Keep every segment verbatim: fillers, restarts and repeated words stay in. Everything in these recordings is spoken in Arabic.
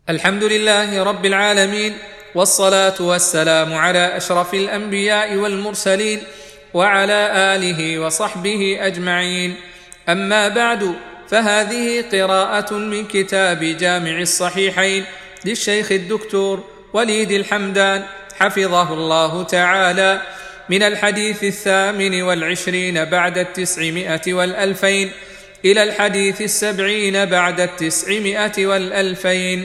الحمد لله رب العالمين، والصلاة والسلام على أشرف الأنبياء والمرسلين وعلى آله وصحبه أجمعين. أما بعد، فهذه قراءة من كتاب جامع الصحيحين للشيخ الدكتور وليد الحمدان حفظه الله تعالى، من الحديث الثامن والعشرين بعد التسعمائة والألفين إلى الحديث السبعين بعد التسعمائة والألفين.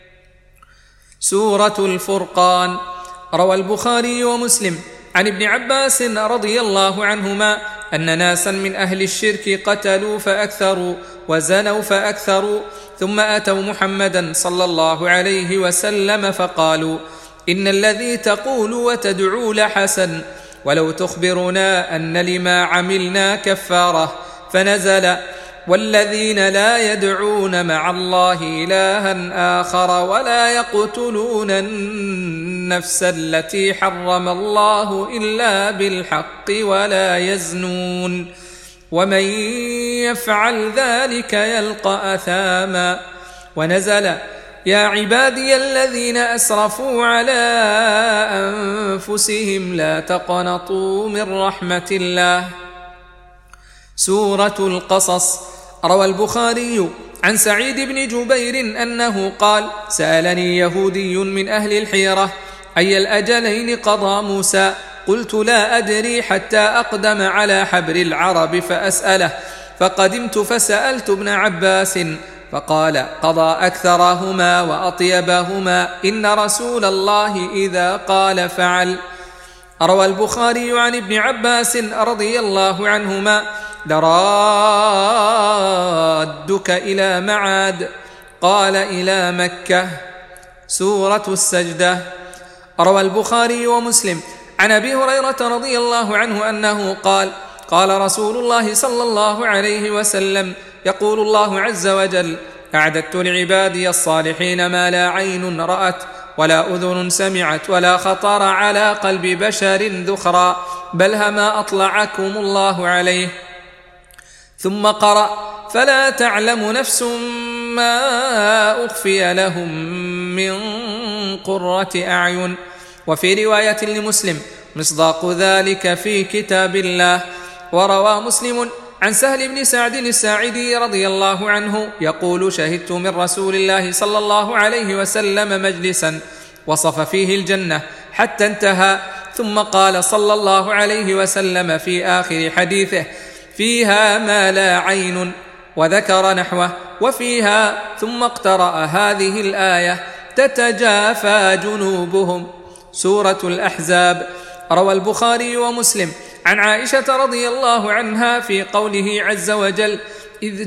سورة الفرقان. روى البخاري ومسلم عن ابن عباس رضي الله عنهما أن ناسا من أهل الشرك قتلوا فأكثروا وزنوا فأكثروا، ثم أتوا محمدا صلى الله عليه وسلم فقالوا: إن الذي تقول وتدعو لحسن، ولو تخبرنا أن لما عملنا كفارة. فنزل: والذين لا يدعون مع الله إلها آخر ولا يقتلون النفس التي حرم الله إلا بالحق ولا يزنون، ومن يفعل ذلك يلقى أثاما. ونزل: يا عبادي الذين أسرفوا على أنفسهم لا تقنطوا من رحمة الله. سورة القصص. روى البخاري عن سعيد بن جبير أنه قال: سألني يهودي من أهل الحيرة: أي الأجلين قضى موسى؟ قلت: لا أدري حتى أقدم على حبر العرب فأسأله، فقدمت فسألت ابن عباس فقال: قضى أكثرهما وأطيبهما، إن رسول الله إذا قال فعل. روى البخاري عن ابن عباس رضي الله عنهما: لرادك إلى معاد، قال: إلى مكة. سورة السجدة. روى البخاري ومسلم عن أبي هريرة رضي الله عنه أنه قال: قال رسول الله صلى الله عليه وسلم: يقول الله عز وجل: أعددت لعبادي الصالحين ما لا عين رأت ولا أذن سمعت ولا خطر على قلب بشر ذخرا، بل هما أطلعكم الله عليه. ثم قرأ: فلا تعلم نفس ما أخفي لهم من قرة أعين. وفي رواية لمسلم: مصداق ذلك في كتاب الله. وروى مسلم عن سهل بن سعد الساعدي رضي الله عنه يقول: شهدت من رسول الله صلى الله عليه وسلم مجلسا وصف فيه الجنة حتى انتهى، ثم قال صلى الله عليه وسلم في آخر حديثه: فيها ما لا عين، وذكر نحوه: وفيها، ثم اقترأ هذه الآية: تتجافى جنوبهم. سورة الأحزاب. روى البخاري ومسلم عن عائشة رضي الله عنها في قوله عز وجل: إذ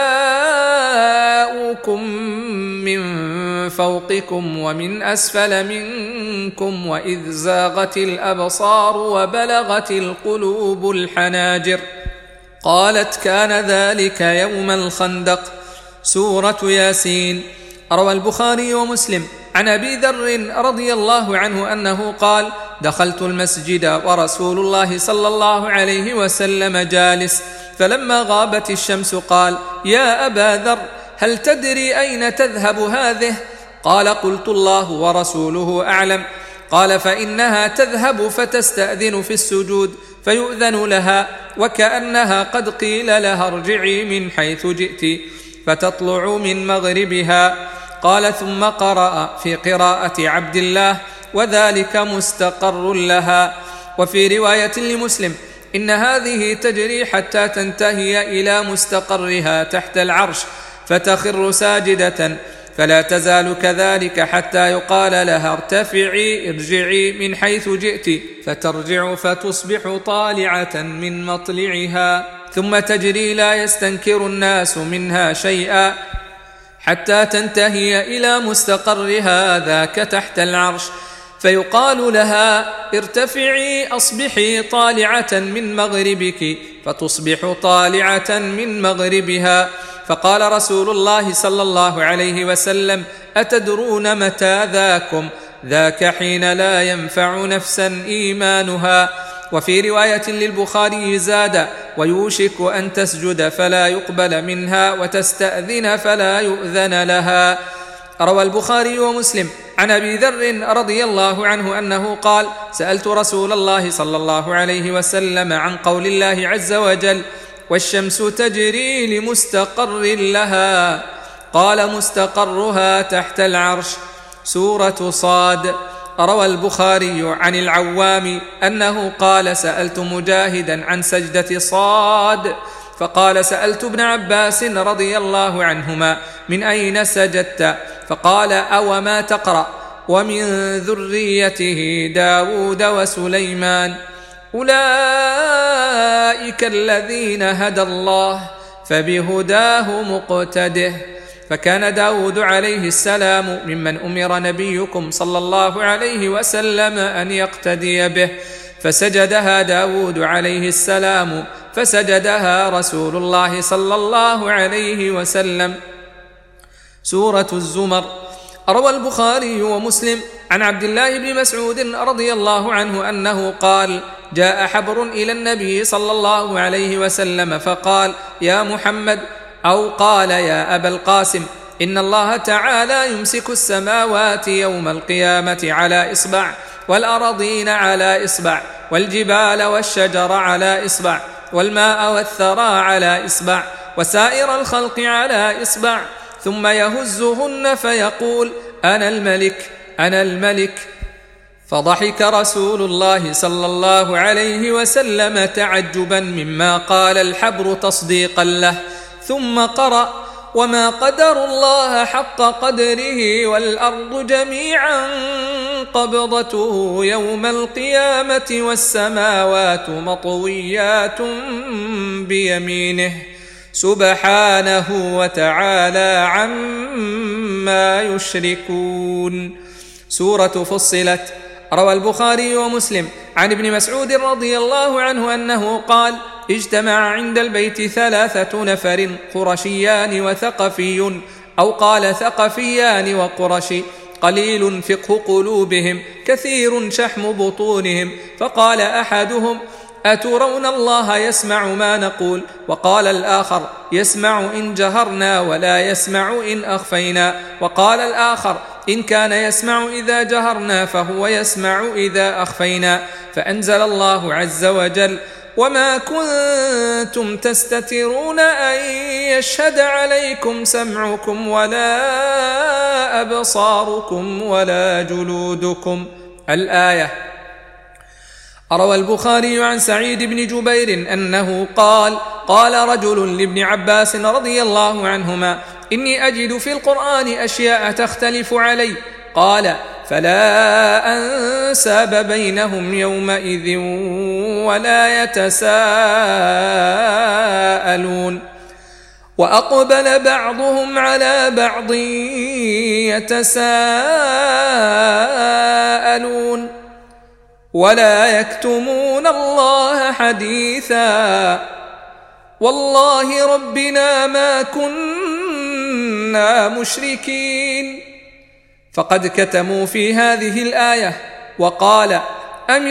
جاءوكم من فوقكم ومن أسفل منكم وإذ زاغت الأبصار وبلغت القلوب الحناجر. قالت: كان ذلك يوم الخندق. سورة ياسين. روى البخاري ومسلم عن أبي ذر رضي الله عنه أنه قال: دخلت المسجد ورسول الله صلى الله عليه وسلم جالس، فلما غابت الشمس قال: يا أبا ذر، هل تدري أين تذهب هذه؟ قال: قلت: الله ورسوله أعلم. قال: فإنها تذهب فتستأذن في السجود فيؤذن لها، وكأنها قد قيل لها ارجعي من حيث جئت، فتطلع من مغربها. قال: ثم قرأ في قراءة عبد الله: وذلك مستقر لها. وفي رواية لمسلم: إن هذه تجري حتى تنتهي إلى مستقرها تحت العرش فتخر ساجدة، فلا تزال كذلك حتى يقال لها: ارتفعي ارجعي من حيث جئت، فترجع فتصبح طالعة من مطلعها، ثم تجري لا يستنكر الناس منها شيئا حتى تنتهي إلى مستقرها ذاك تحت العرش، فيقال لها: ارتفعي أصبحي طالعة من مغربك، فتصبح طالعة من مغربها. فقال رسول الله صلى الله عليه وسلم: أتدرون متى ذاكم؟ ذاك حين لا ينفع نفسا إيمانها. وفي رواية للبخاري زاد: ويوشك أن تسجد فلا يقبل منها، وتستأذن فلا يؤذن لها. روى البخاري ومسلم عن أبي ذر رضي الله عنه أنه قال: سألت رسول الله صلى الله عليه وسلم عن قول الله عز وجل: والشمس تجري لمستقر لها، قال: مستقرها تحت العرش. سورة صاد. روى البخاري عن العوام أنه قال: سألت مجاهدا عن سجدة صاد، فقال: سألت ابن عباس رضي الله عنهما: من أين سجدت؟ فقال: أو ما تقرأ؟ ومن ذريته داود وسليمان، أولئك الذين هدى الله، فبهداه مقتده. فكان داود عليه السلام ممن أمر نبيكم صلى الله عليه وسلم أن يقتدي به، فسجدها داود عليه السلام، فسجدها رسول الله صلى الله عليه وسلم. سورة الزمر. روى البخاري ومسلم عن عبد الله بن مسعود رضي الله عنه أنه قال: جاء حبر إلى النبي صلى الله عليه وسلم فقال: يا محمد، أو قال: يا أبا القاسم، إن الله تعالى يمسك السماوات يوم القيامة على إصبع، والأراضين على إصبع، والجبال والشجر على إصبع، والماء والثرى على إصبع، وسائر الخلق على إصبع، ثم يهزهن فيقول: أنا الملك أنا الملك. فضحك رسول الله صلى الله عليه وسلم تعجبا مما قال الحبر تصديقا له، ثم قرأ: وما قدر الله حق قدره، والأرض جميعا قبضته يوم القيامة، والسماوات مطويات بيمينه، سبحانه وتعالى عما يشركون. سورة فصلت. روى البخاري ومسلم عن ابن مسعود رضي الله عنه أنه قال: اجتمع عند البيت ثلاثة نفر، قرشيان وثقفي، أو قال ثقفيان وقرشي، قليل فقه قلوبهم، كثير شحم بطونهم. فقال أحدهم: أترون الله يسمع ما نقول؟ وقال الآخر: يسمع إن جهرنا ولا يسمع إن أخفينا. وقال الآخر: إن كان يسمع إذا جهرنا فهو يسمع إذا أخفينا. فأنزل الله عز وجل: وما كنتم تستترون أن يشهد عليكم سمعكم ولا أبصاركم ولا جلودكم. الآية. روى البخاري عن سعيد بن جبير أنه قال: قال رجل لابن عباس رضي الله عنهما: إني أجد في القرآن أشياء تختلف علي. قال: فلا أنساب بينهم يومئذ ولا يتساءلون. وأقبل بعضهم على بعض يتساءلون ولا يكتمون الله حديثا، والله ربنا ما كنا مشركين. فقد كتموا في هذه الآية. وقال: أم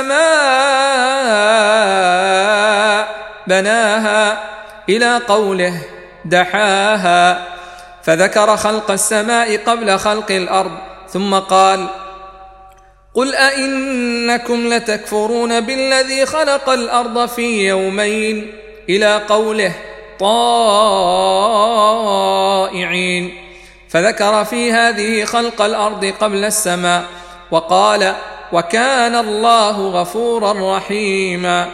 السماء بناها، إلى قوله دحاها، فذكر خلق السماء قبل خلق الأرض، ثم قال: قل أئنكم لتكفرون بالذي خلق الأرض في يومين، إلى قوله طائعين، فذكر في هذه خلق الأرض قبل السماء. وقال: وكان الله غفورا رحيما،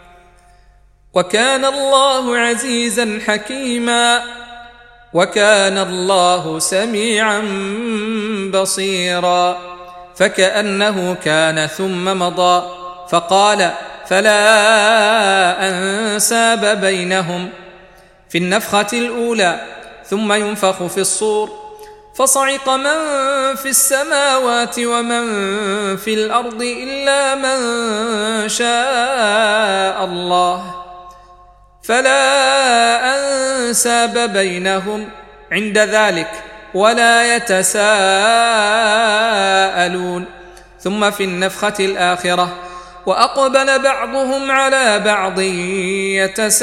وكان الله عزيزا حكيما، وكان الله سميعا بصيرا. فكأنه كان ثم مضى. فقال: فلا أنساب بينهم في النفخة الأولى، ثم ينفخ في الصور، فصعق من في السماوات ومن في الأرض إلا من شاء الله، فلا أنساب بينهم عند ذلك ولا يتساءلون. ثم في النفخة الآخرة: وأقبل بعضهم على بعض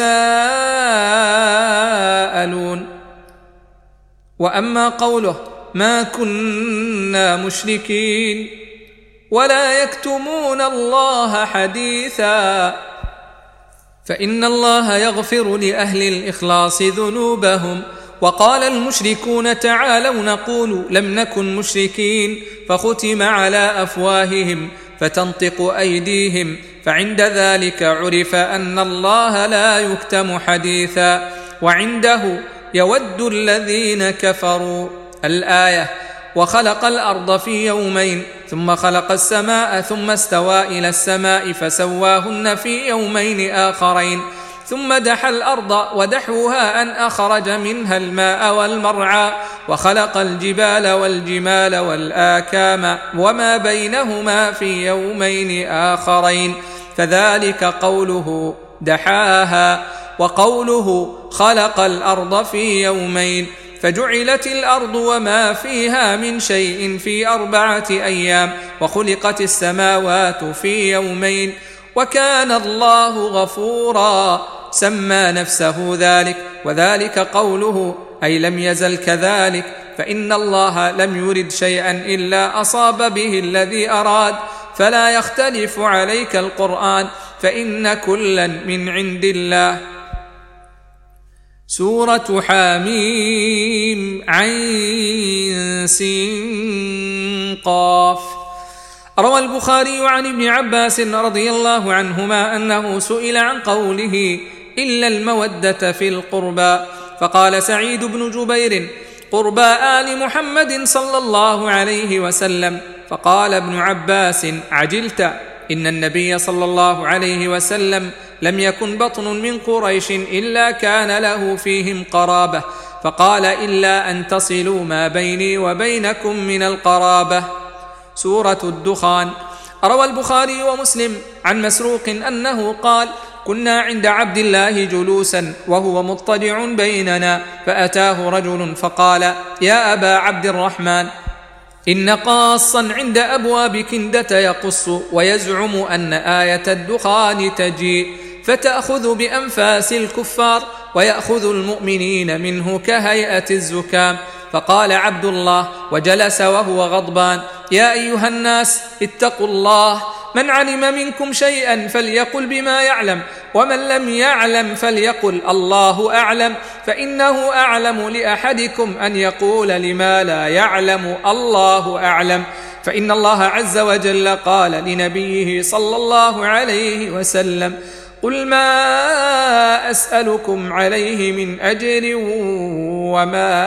يتساءلون. وأما قوله: ما كنا مشركين ولا يكتمون الله حديثا فإن الله يغفر لأهل الإخلاص ذنوبهم. وقال المشركون تعالوا نقول لم نكن مشركين فختم على أفواههم فتنطق أيديهم، فعند ذلك عرف أن الله لا يكتم حديثا، وعنده يود الذين كفروا. الآية: وخلق الأرض في يومين ثم خلق السماء ثم استوى إلى السماء فسواهن في يومين آخرين ثم دحى الأرض ودحوها أن أخرج منها الماء والمرعى وخلق الجبال والجمال والآكام وما بينهما في يومين آخرين، فذلك قوله دحاها، وقوله خلق الأرض في يومين، فجعلت الأرض وما فيها من شيء في أربعة أيام، وخلقت السماوات في يومين، وكان الله غفورا، سمى نفسه ذلك، وذلك قوله أي لم يزل كذلك، فإن الله لم يرد شيئا إلا أصاب به الذي أراد، فلا يختلف عليك القرآن، فإن كلا من عند الله. سورة حاميم عين سين قاف. روى البخاري عن ابن عباس رضي الله عنهما أنه سئل عن قوله إلا المودة في القربى، فقال سعيد بن جبير قربى آل محمد صلى الله عليه وسلم، فقال ابن عباس عجلت، إن النبي صلى الله عليه وسلم لم يكن بطن من قريش إلا كان له فيهم قرابة، فقال إلا أن تصلوا ما بيني وبينكم من القرابة. سورة الدخان. روى البخاري ومسلم عن مسروق أنه قال كنا عند عبد الله جلوسا وهو مضطجع بيننا، فأتاه رجل فقال يا أبا عبد الرحمن، إن قاصا عند أبواب كندة يقص ويزعم أن آية الدخان تجيء فتأخذ بأنفاس الكفار ويأخذ المؤمنين منه كهيئة الزكام. فقال عبد الله وجلس وهو غضبان يا أيها الناس اتقوا الله، من علم منكم شيئا فليقل بما يعلم، ومن لم يعلم فليقل الله أعلم، فإنه أعلم لأحدكم أن يقول لما لا يعلم الله أعلم، فإن الله عز وجل قال لنبيه صلى الله عليه وسلم قل ما أسألكم عليه من أجر وما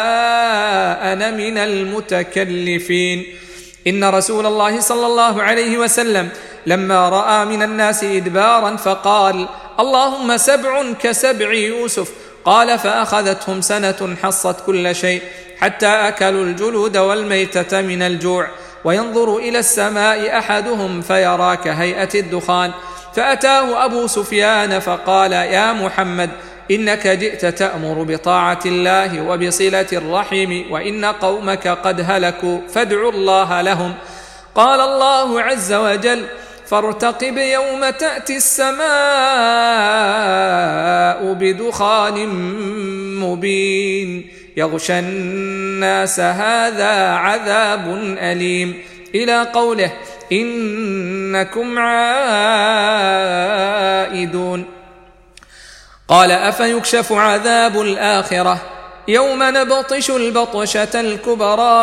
أنا من المتكلفين. إن رسول الله صلى الله عليه وسلم لما رأى من الناس إدبارا فقال اللهم سبع كسبع يوسف، قال فأخذتهم سنة حصت كل شيء حتى أكلوا الجلود والميتة من الجوع، وينظر إلى السماء أحدهم فيرى كهيئة الدخان، فأتاه أبو سفيان فقال يا محمد إنك جئت تأمر بطاعة الله وبصلة الرحم، وإن قومك قد هلكوا فادعوا الله لهم. قال الله عز وجل فارتقب يوم تأتي السماء بدخان مبين يغشى الناس هذا عذاب أليم، إلى قوله إنكم عائدون. قال أفيكشف عذاب الآخرة يوم نبطش البطشة الكبرى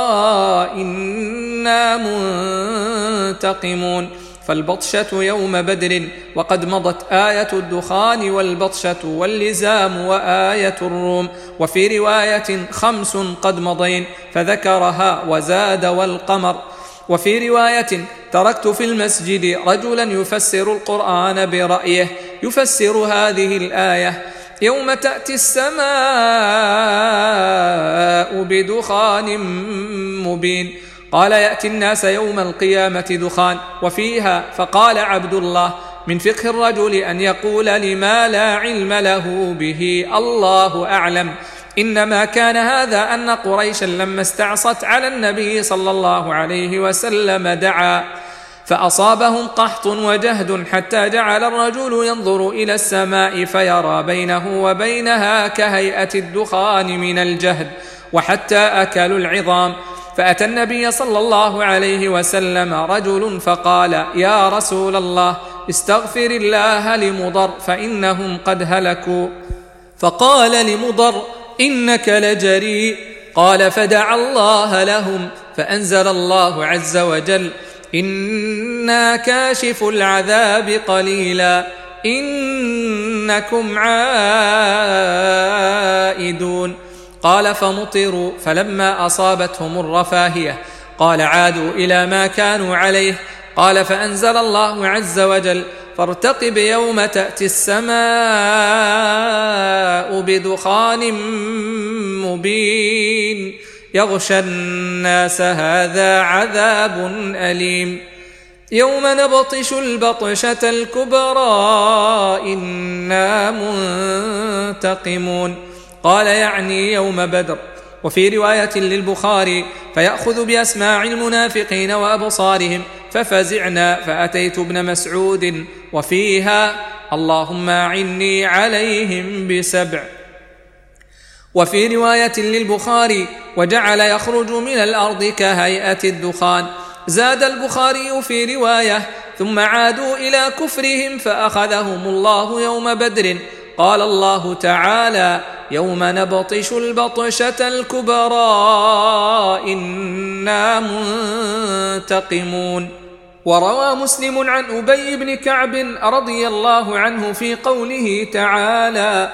إنا منتقمون، فالبطشة يوم بدر وقد مضت آية الدخان والبطشة واللزام وآية الروم، وفي رواية خمس قد مضين فذكرها وزاد والقمر، وفي رواية تركت في المسجد رجلا يفسر القرآن برأيه يفسر هذه الآية يوم تأتي السماء بدخان مبين. قال يأتي الناس يوم القيامة دخان وفيها، فقال عبد الله من فقه الرجل أن يقول لما لا علم له به الله أعلم، إنما كان هذا أن قريشا لما استعصت على النبي صلى الله عليه وسلم دعا فأصابهم قحط وجهد حتى جعل الرجل ينظر إلى السماء فيرى بينه وبينها كهيئة الدخان من الجهد، وحتى أكلوا العظام. فأتى النبي صلى الله عليه وسلم رجل فقال: يا رسول الله، استغفر الله لمضر فإنهم قد هلكوا. فقال لمضر: إنك لجريء. قال: فدعا الله لهم، فأنزل الله عز وجل: إنا كاشف العذاب قليلا إنكم عائدون. قال: فمطروا، فلما أصابتهم الرفاهية قال: عادوا إلى ما كانوا عليه. قال: فأنزل الله عز وجل: فارتقب يوم تأتي السماء بدخان مبين يغشى الناس هذا عذاب أليم. يوم نبطش البطشة الكبرى إنا منتقمون. قال: يعني يوم بدر. وفي رواية للبخاري: فيأخذ بأسماع المنافقين وأبصارهم ففزعنا فأتيت ابن مسعود، وفيها: اللهم أعني عليهم بسبع. وفي رواية للبخاري: وجعل يخرج من الأرض كهيئة الدخان. زاد البخاري في رواية: ثم عادوا إلى كفرهم فأخذهم الله يوم بدر. قال الله تعالى: يوم نبطش البطشة الكبرى إنا منتقمون. وروى مسلم عن أبي بن كعب رضي الله عنه في قوله تعالى: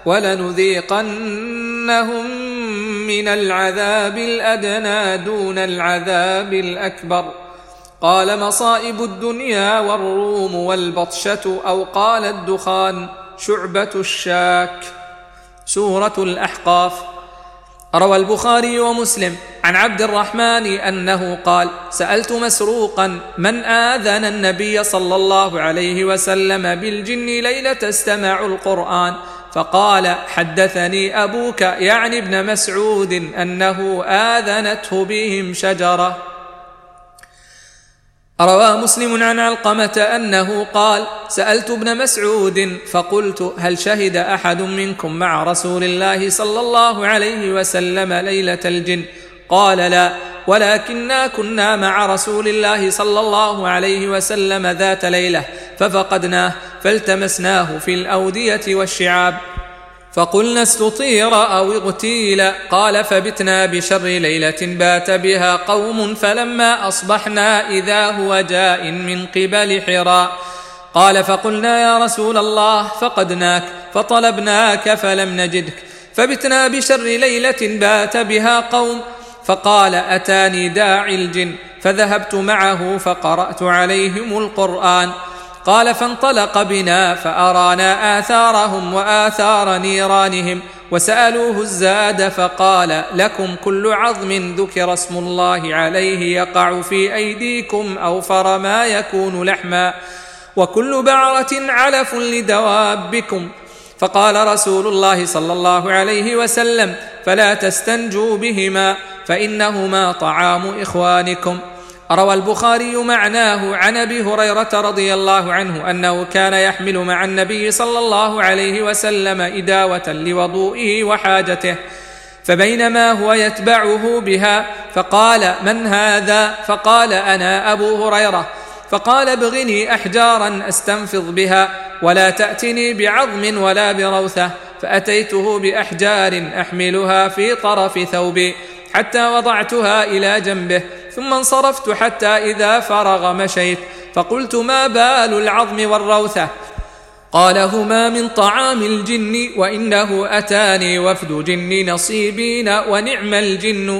ولنذيقنهم من العذاب الأدنى دون العذاب الأكبر. قال: مصائب الدنيا والروم والبطشة، أو قال الدخان شعبة الشاك. سورة الأحقاف. روى البخاري ومسلم عن عبد الرحمن أنه قال: سألت مسروقا: من آذن النبي صلى الله عليه وسلم بالجن ليلة استمعوا القرآن؟ فقال: حدثني أبوك، يعني ابن مسعود، أنه آذنته بهم شجرة. روى مسلم عن علقمة أنه قال: سألت ابن مسعود فقلت: هل شهد أحد منكم مع رسول الله صلى الله عليه وسلم ليلة الجن؟ قال: لا، ولكننا كنا مع رسول الله صلى الله عليه وسلم ذات ليلة ففقدناه فالتمسناه في الأودية والشعاب، فقلنا استطير أو اغتيل. قال: فبتنا بشر ليلة بات بها قوم، فلما أصبحنا إذا هو جاء من قبل حراء. قال: فقلنا: يا رسول الله، فقدناك فطلبناك فلم نجدك، فبتنا بشر ليلة بات بها قوم. فقال: أتاني داعي الجن، فذهبت معه فقرأت عليهم القرآن. قال: فانطلق بنا فأرانا آثارهم وآثار نيرانهم، وسألوه الزاد فقال: لكم كل عظم ذكر اسم الله عليه يقع في أيديكم أوفر ما يكون لحما، وكل بعرة علف لدوابكم. فقال رسول الله صلى الله عليه وسلم: فلا تستنجوا بهما فإنهما طعام إخوانكم. روى البخاري معناه عن أبي هريرة رضي الله عنه أنه كان يحمل مع النبي صلى الله عليه وسلم إداوة لوضوئه وحاجته، فبينما هو يتبعه بها فقال: من هذا؟ فقال: أنا أبو هريرة. فقال: ابغني أحجارا أستنفض بها، ولا تأتني بعظم ولا بروثة. فأتيته بأحجار أحملها في طرف ثوبي حتى وضعتها إلى جنبه، ثم انصرفت حتى إذا فرغ مشيت، فقلت: ما بال العظم والروثة؟ قال: هما من طعام الجن، وإنه أتاني وفد جن نصيبين ونعم الجن،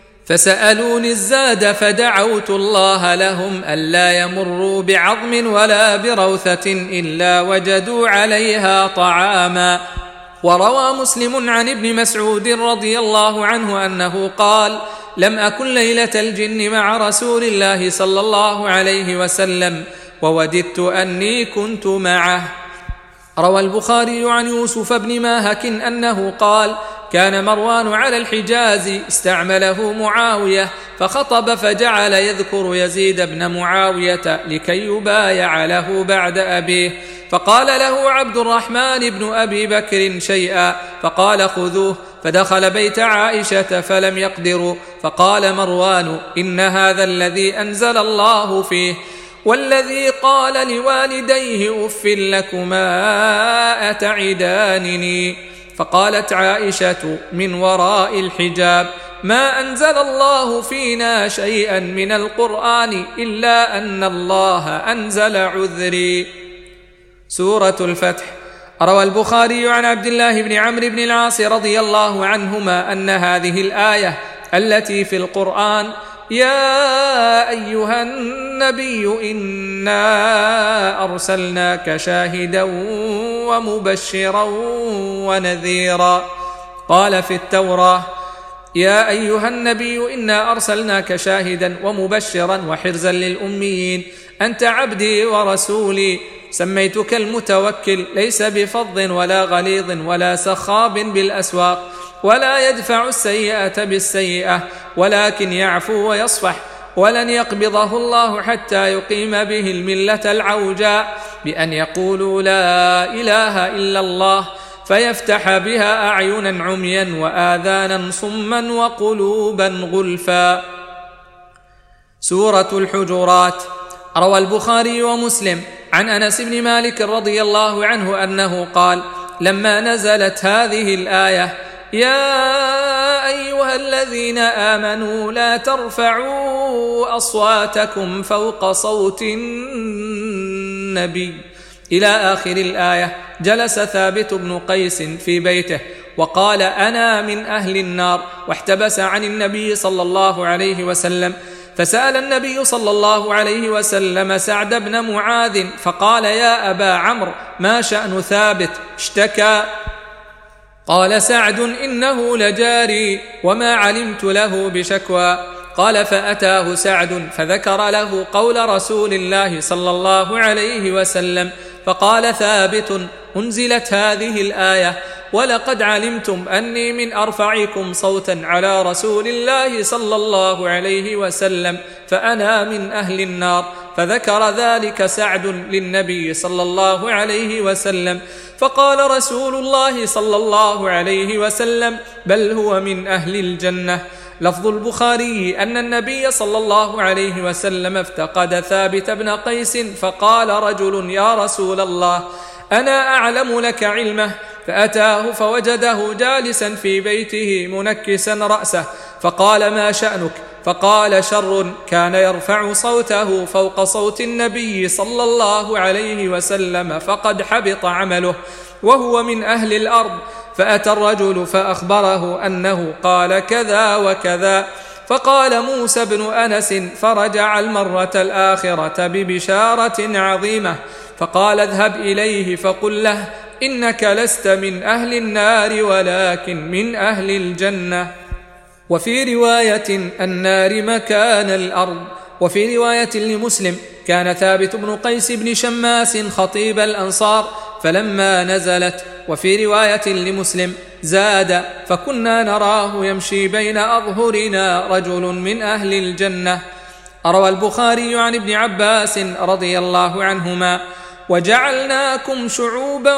فسألوني الزاد فدعوت الله لهم ألا يمروا بعظم ولا بروثة إلا وجدوا عليها طعاما. وروى مسلم عن ابن مسعود رضي الله عنه أنه قال: لم أكن ليلة الجن مع رسول الله صلى الله عليه وسلم، ووددت أني كنت معه. روى البخاري عن يوسف بن ماهك أنه قال: كان مروان على الحجاز استعمله معاوية فخطب، فجعل يذكر يزيد بن معاوية لكي يبايع له بعد أبيه، فقال له عبد الرحمن بن أبي بكر شيئا، فقال: خذوه. فدخل بيت عائشة فلم يقدروا، فقال مروان: إن هذا الذي أنزل الله فيه، والذي قال لوالديه: أف لكما أتعدانني؟ فقالت عائشة من وراء الحجاب: ما أنزل الله فينا شيئا من القرآن إلا أن الله أنزل عذري. سورة الفتح. روى البخاري عن عبد الله بن عمرو بن العاص رضي الله عنهما أن هذه الآية التي في القرآن: يا أيها النبي إنا أرسلناك شاهدا ومبشرا ونذيرا، قال في التوراة: يا أيها النبي إنا أرسلناك شاهدا ومبشرا وحرزا للأميين، أنت عبدي ورسولي، سميتك المتوكل، ليس بفظ ولا غليظ ولا سخاب بالأسواق، ولا يدفع السيئة بالسيئة، ولكن يعفو ويصفح، ولن يقبضه الله حتى يقيم به الملة العوجاء بأن يقولوا لا إله إلا الله، فيفتح بها أعينا عميا وآذانا صما وقلوبا غلفا. سورة الحجرات. روى البخاري ومسلم عن أنس بن مالك رضي الله عنه أنه قال: لما نزلت هذه الآية: يا أيها الذين آمنوا لا ترفعوا أصواتكم فوق صوت النبي إلى آخر الآية، جلس ثابت بن قيس في بيته وقال: أنا من أهل النار، واحتبس عن النبي صلى الله عليه وسلم، فسأل النبي صلى الله عليه وسلم سعد بن معاذ فقال: يا أبا عمرو، ما شأن ثابت؟ اشتكى؟ قال سعد: إنه لجاري وما علمت له بشكوى. قال: فأتاه سعد فذكر له قول رسول الله صلى الله عليه وسلم، فقال ثابت: أنزلت هذه الآية: ولقد علمتم أني من أرفعكم صوتا على رسول الله صلى الله عليه وسلم، فأنا من أهل النار. فذكر ذلك سعد للنبي صلى الله عليه وسلم، فقال رسول الله صلى الله عليه وسلم: بل هو من أهل الجنة. لفظ البخاري أن النبي صلى الله عليه وسلم افتقد ثابت بن قيس، فقال رجل: يا رسول الله، أنا أعلم لك علمه. فأتاه فوجده جالسا في بيته منكسا رأسه، فقال: ما شأنك؟ فقال: شر كان يرفع صوته فوق صوت النبي صلى الله عليه وسلم، فقد حبط عمله وهو من أهل الأرض. فأتى الرجل فأخبره أنه قال كذا وكذا، فقال موسى بن أنس: فرجع المرة الآخرة ببشارة عظيمة، فقال: اذهب إليه فقل له إنك لست من أهل النار ولكن من أهل الجنة. وفي رواية: النار مكان الأرض. وفي رواية لمسلم: كان ثابت بن قيس بن شماس خطيب الأنصار فلما نزلت. وفي رواية لمسلم زاد: فكنا نراه يمشي بين أظهرنا رجل من أهل الجنة. روى البخاري عن ابن عباس رضي الله عنهما: وجعلناكم شعوبا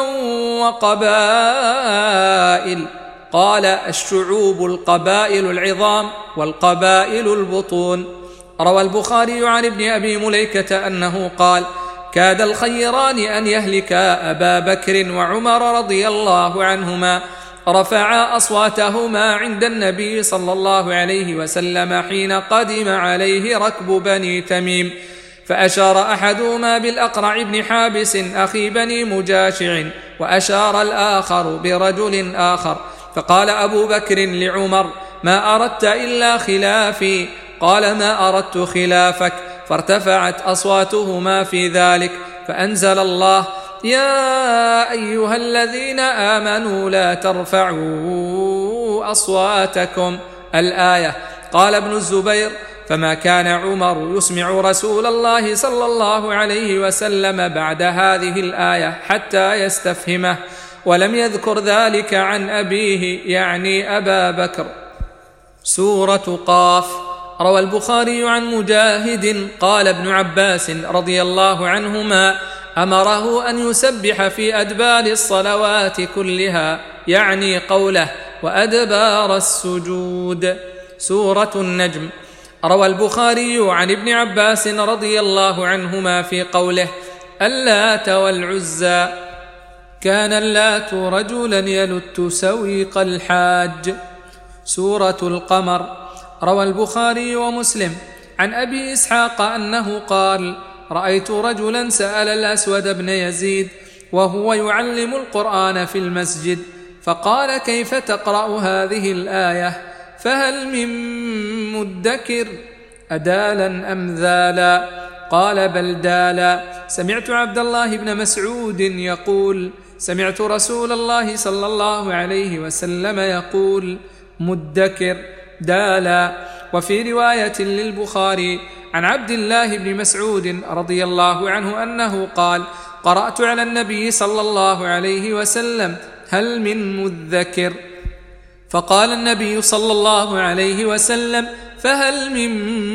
وقبائل. قال: الشعوب القبائل العظام، والقبائل البطون. روى البخاري عن ابن أبي مليكة أنه قال: كاد الخيران أن يهلكا أبا بكر وعمر رضي الله عنهما، رفعا أصواتهما عند النبي صلى الله عليه وسلم حين قدم عليه ركب بني تميم، فأشار أحدهما بالأقرع بن حابس أخي بني مجاشع، وأشار الآخر برجل آخر، فقال أبو بكر لعمر: ما أردت إلا خلافي؟ قال: ما أردت خلافك. فارتفعت أصواتهما في ذلك، فأنزل الله: يا أيها الذين آمنوا لا ترفعوا أصواتكم، الآية. قال ابن الزبير: فما كان عمر يسمع رسول الله صلى الله عليه وسلم بعد هذه الآية حتى يستفهمه، ولم يذكر ذلك عن أبيه يعني أبا بكر. سورة قاف. روى البخاري عن مجاهد قال: ابن عباس رضي الله عنهما أمره أن يسبح في أدبار الصلوات كلها، يعني قوله: وأدبار السجود. سورة النجم. روى البخاري عن ابن عباس رضي الله عنهما في قوله: اللات والعزى. كان اللات رجلا يلت سويق الحاج. سورة القمر. روى البخاري ومسلم عن أبي إسحاق أنه قال: رأيت رجلا سأل الأسود بن يزيد وهو يعلم القرآن في المسجد، فقال: كيف تقرأ هذه الآية؟ فهل من مدكر أدالا أم ذالا؟ قال: بل دالا. سمعت عبد الله بن مسعود يقول: سمعت رسول الله صلى الله عليه وسلم يقول: مدكر دالا. وفي رواية للبخاري عن عبد الله بن مسعود رضي الله عنه أنه قال: قرأت على النبي صلى الله عليه وسلم: هل من مدكر؟ فقال النبي صلى الله عليه وسلم: فهل من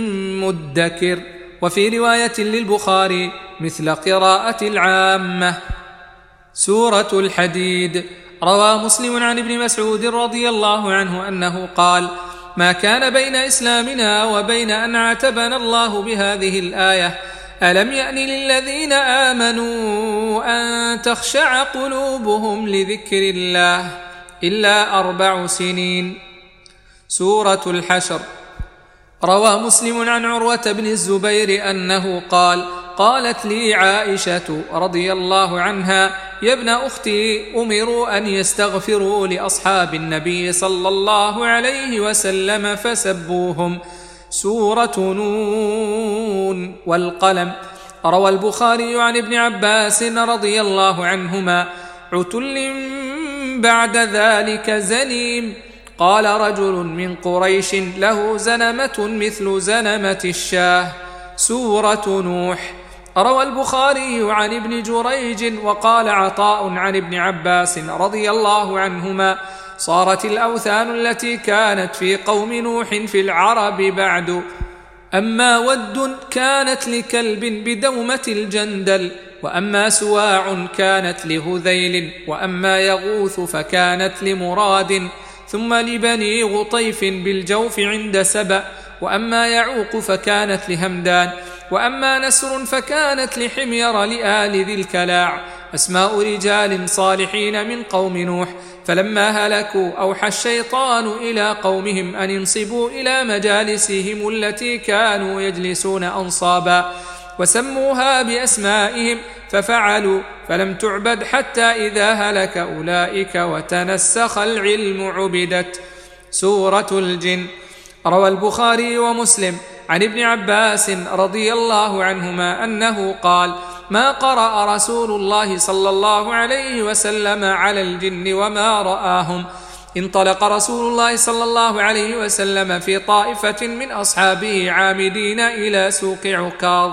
مدكر؟ وفي رواية للبخاري مثل قراءة العامة. سورة الحديد. روى مسلم عن ابن مسعود رضي الله عنه أنه قال: ما كان بين إسلامنا وبين أن عاتبنا الله بهذه الآية: ألم يأن للذين آمنوا أن تخشع قلوبهم لذكر الله إلا أربع سنين. سورة الحشر. روى مسلم عن عروة بن الزبير أنه قال: قالت لي عائشة رضي الله عنها: يا ابن أختي، أمروا أن يستغفروا لأصحاب النبي صلى الله عليه وسلم فسبوهم. سورة نون والقلم. روى البخاري عن ابن عباس رضي الله عنهما: عتل بعد ذلك زنيم. قال رجل من قريش له زنمة مثل زنمة الشاه. سورة نوح. روى البخاري عن ابن جريج وقال عطاء عن ابن عباس رضي الله عنهما: صارت الأوثان التي كانت في قوم نوح في العرب بعد. أما ود كانت لكلب بدومة الجندل، وأما سواع كانت لهذيل، وأما يغوث فكانت لمراد، ثم لبني غطيف بالجوف عند سبأ، وأما يعوق فكانت لهمدان، وأما نسر فكانت لحمير لآل ذي الكلاع، أسماء رجال صالحين من قوم نوح. فلما هلكوا أوحى الشيطان إلى قومهم أن انصبوا إلى مجالسهم التي كانوا يجلسون أنصابا، وسموها بأسمائهم، ففعلوا، فلم تعبد حتى إذا هلك أولئك وتنسخ العلم عبدت. سورة الجن. روى البخاري ومسلم عن ابن عباس رضي الله عنهما أنه قال: ما قرأ رسول الله صلى الله عليه وسلم على الجن وما رآهم. انطلق رسول الله صلى الله عليه وسلم في طائفة من أصحابه عامدين إلى سوق عكاظ،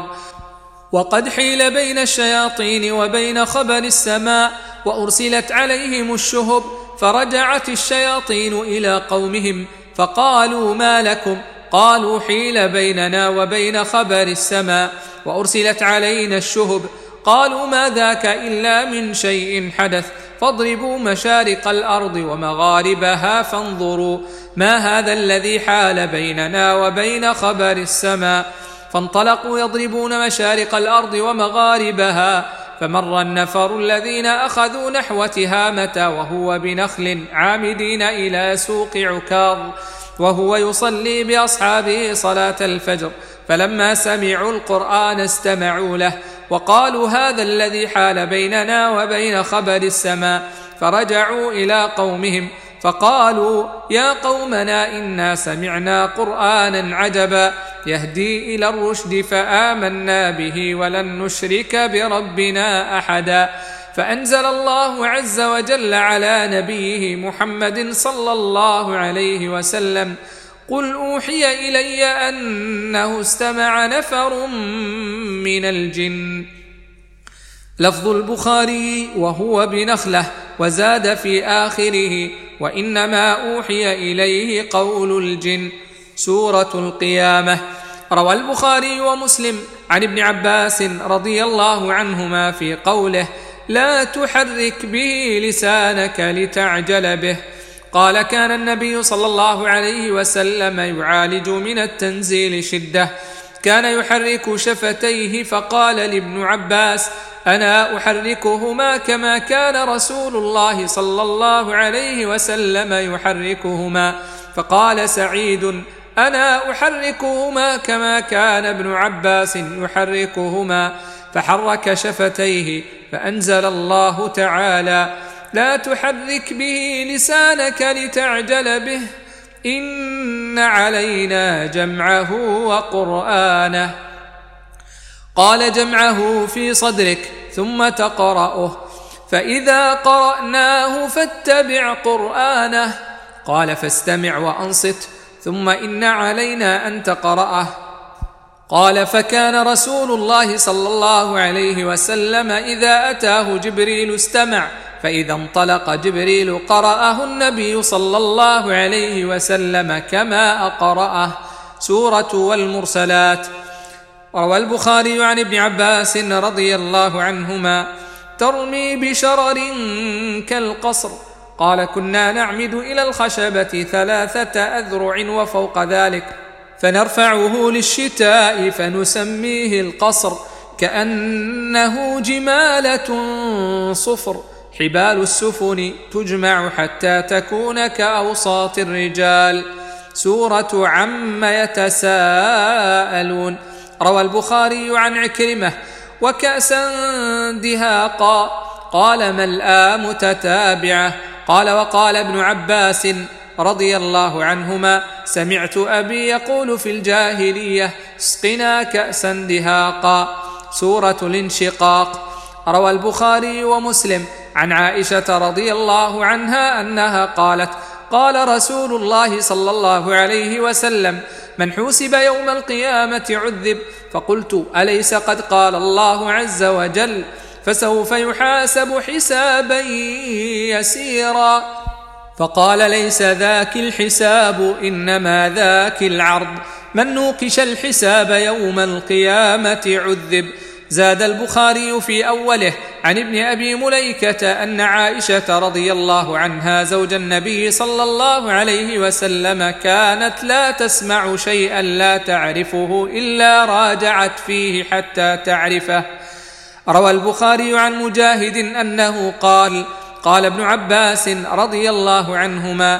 وقد حيل بين الشياطين وبين خبر السماء، وأرسلت عليهم الشهب، فرجعت الشياطين إلى قومهم فقالوا: ما لكم؟ قالوا: حيل بيننا وبين خبر السماء وأرسلت علينا الشهب. قالوا: ما ذاك إلا من شيء حدث، فاضربوا مشارق الأرض ومغاربها فانظروا ما هذا الذي حال بيننا وبين خبر السماء. فانطلقوا يضربون مشارق الأرض ومغاربها، فمر النفر الذين أخذوا نحو تهامة وهو بنخل عامدين إلى سوق عكاظ، وهو يصلي بأصحابه صلاة الفجر، فلما سمعوا القرآن استمعوا له، وقالوا: هذا الذي حال بيننا وبين خبر السماء. فرجعوا إلى قومهم فقالوا: يا قومنا، إنا سمعنا قرآنا عجبا يهدي إلى الرشد فآمنا به ولن نشرك بربنا أحدا. فأنزل الله عز وجل على نبيه محمد صلى الله عليه وسلم: قل أوحي إلي أنه استمع نفر من الجن. لفظ البخاري: وهو بنخلة، وزاد في آخره: وإنما أوحي إليه قول الجن. سورة القيامة. روى البخاري ومسلم عن ابن عباس رضي الله عنهما في قوله: لا تحرك به لسانك لتعجل به. قال كان النبي صلى الله عليه وسلم يعالج من التنزيل شدة، كان يحرك شفتيه، فقال لابن عباس: أنا أحركهما كما كان رسول الله صلى الله عليه وسلم يحركهما. فقال سعيد: أنا أحركهما كما كان ابن عباس يحركهما. فحرك شفتيه، فأنزل الله تعالى: لا تحرك به لسانك لتعجل به، إن علينا جمعه وقرآنه. قال: جمعه في صدرك ثم تقرأه، فإذا قرأناه فاتبع قرآنه. قال: فاستمع وأنصت، ثم إن علينا أن تقرأه. قال: فكان رسول الله صلى الله عليه وسلم إذا أتاه جبريل استمع، فإذا انطلق جبريل قرأه النبي صلى الله عليه وسلم كما أقرأه. سورة والمرسلات. روى البخاري عن ابن عباس رضي الله عنهما: ترمي بشرر كالقصر. قال: كنا نعمد إلى الخشبة ثلاثة أذرع وفوق ذلك، فنرفعه للشتاء فنسميه القصر، كأنه جمالة صفر، حبال السفن تجمع حتى تكون كأوساط الرجال. سورة عم يتساءلون. روى البخاري عن عكرمة: وكأسا دهاقا. قال: ملآ متتابعة. قال: وقال ابن عباس رضي الله عنهما: سمعت أبي يقول في الجاهلية: اسقنا كأسا دهاقا. سورة الانشقاق. روى البخاري ومسلم عن عائشة رضي الله عنها أنها قالت: قال رسول الله صلى الله عليه وسلم: من حوسب يوم القيامة عذب. فقلت: أليس قد قال الله عز وجل: فسوف يحاسب حسابا يسيرا؟ فقال: ليس ذاك الحساب، إنما ذاك العرض. من نوقش الحساب يوم القيامة عذب. زاد البخاري في أوله عن ابن أبي مليكة أن عائشة رضي الله عنها زوج النبي صلى الله عليه وسلم كانت لا تسمع شيئا لا تعرفه إلا راجعت فيه حتى تعرفه. روى البخاري عن مجاهد أنه قال: قال ابن عباس رضي الله عنهما: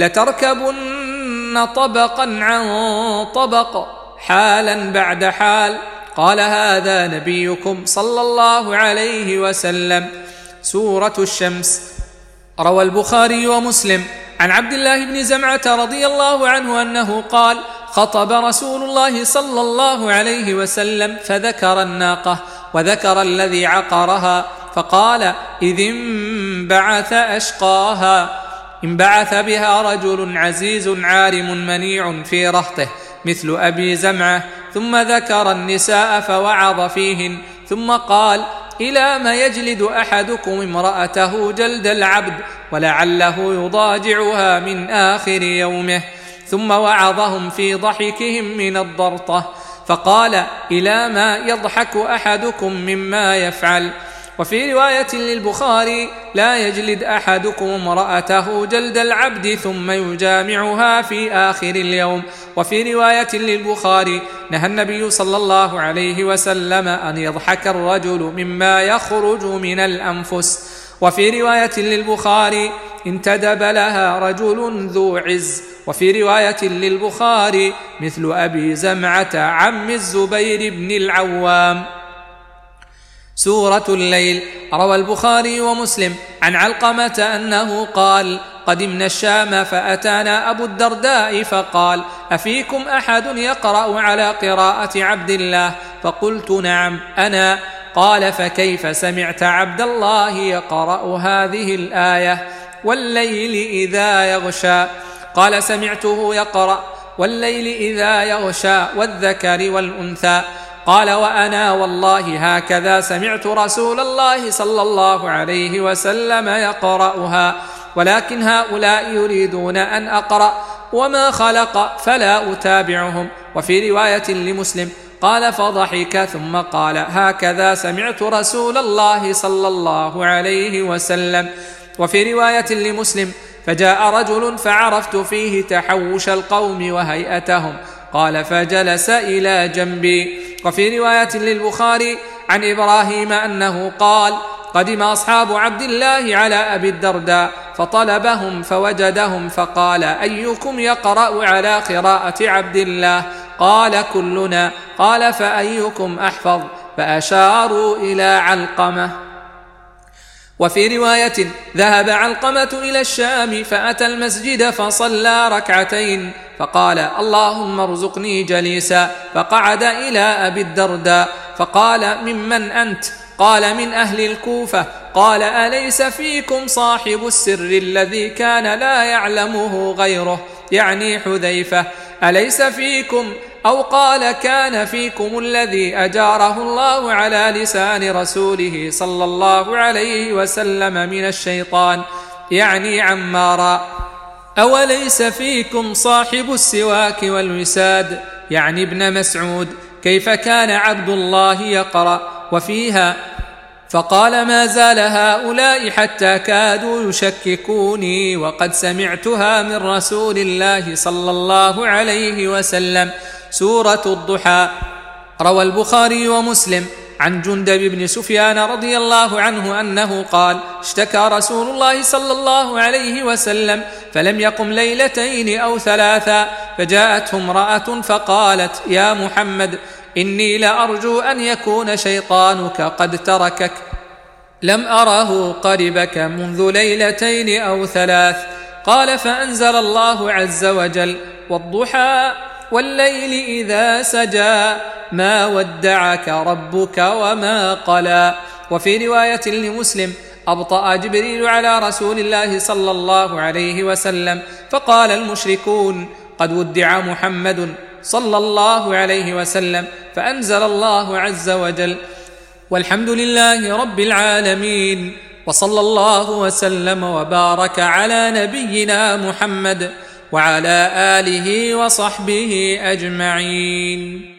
لتركبن طبقا عن طبق حالا بعد حال. قال: هذا نبيكم صلى الله عليه وسلم. سورة الشمس. روى البخاري ومسلم عن عبد الله بن زمعة رضي الله عنه أنه قال: خطب رسول الله صلى الله عليه وسلم فذكر الناقة وذكر الذي عقرها، فقال: إذ انبعث أشقاها، انبعث بها رجل عزيز عارم منيع في رهطه مثل أبي زمعة. ثم ذكر النساء فوعظ فيهن، ثم قال: إلى ما يجلد أحدكم امرأته جلد العبد، ولعله يضاجعها من آخر يومه. ثم وعظهم في ضحكهم من الضرطة، فقال: إلى ما يضحك أحدكم مما يفعل. وفي رواية للبخاري: لا يجلد أحدكم امرأته جلد العبد ثم يجامعها في آخر اليوم. وفي رواية للبخاري: نهى النبي صلى الله عليه وسلم أن يضحك الرجل مما يخرج من الأنفس. وفي رواية للبخاري: انتدب لها رجل ذو عز. وفي رواية للبخاري: مثل أبي زمعة عم الزبير بن العوام. سورة الليل. روى البخاري ومسلم عن علقمة أنه قال: قدمنا الشام فأتانا أبو الدرداء فقال: أفيكم أحد يقرأ على قراءة عبد الله؟ فقلت: نعم أنا. قال: فكيف سمعت عبد الله يقرأ هذه الآية: والليل إذا يغشى؟ قال: سمعته يقرأ: والليل إذا يغشى والذكر والأنثى. قال: وأنا والله هكذا سمعت رسول الله صلى الله عليه وسلم يقرأها، ولكن هؤلاء يريدون أن أقرأ وما خلق فلا أتابعهم. وفي رواية لمسلم قال: فضحك ثم قال: هكذا سمعت رسول الله صلى الله عليه وسلم. وفي رواية لمسلم: فجاء رجل فعرفت فيه تحوش القوم وهيئتهم، قال فجلس إلى جنبي. وفي رواية للبخاري عن إبراهيم أنه قال قدم أصحاب عبد الله على أبي الدرداء فطلبهم فوجدهم فقال أيكم يقرأ على قراءة عبد الله؟ قال كلنا. قال فأيكم أحفظ؟ فأشاروا إلى علقمة. وفي رواية ذهب علقمة إلى الشام فأتى المسجد فصلى ركعتين فقال اللهم ارزقني جليسا، فقعد إلى أبي الدرداء فقال ممن أنت؟ قال من أهل الكوفة. قال أليس فيكم صاحب السر الذي كان لا يعلمه غيره، يعني حذيفة؟ أليس فيكم؟ أو قال كان فيكم الذي أجاره الله على لسان رسوله صلى الله عليه وسلم من الشيطان، يعني عمارا؟ أوليس فيكم صاحب السواك والوساد، يعني ابن مسعود؟ كيف كان عبد الله يقرأ؟ وفيها فقال ما زال هؤلاء حتى كادوا يشككوني وقد سمعتها من رسول الله صلى الله عليه وسلم، سورة الضحى. روى البخاري ومسلم عن جندب بن سفيان رضي الله عنه أنه قال اشتكى رسول الله صلى الله عليه وسلم فلم يقم ليلتين أو ثلاثا، فجاءته امرأة فقالت يا محمد إني لأرجو أن يكون شيطانك قد تركك، لم أره قربك منذ ليلتين أو ثلاث. قال فأنزل الله عز وجل والضحى والليل إذا سجى ما ودعك ربك وما قلى. وفي رواية لمسلم أبطأ جبريل على رسول الله صلى الله عليه وسلم فقال المشركون قد ودع محمد صلى الله عليه وسلم، فأنزل الله عز وجل والحمد لله رب العالمين، وصلى الله وسلم وبارك على نبينا محمد وعلى آله وصحبه أجمعين.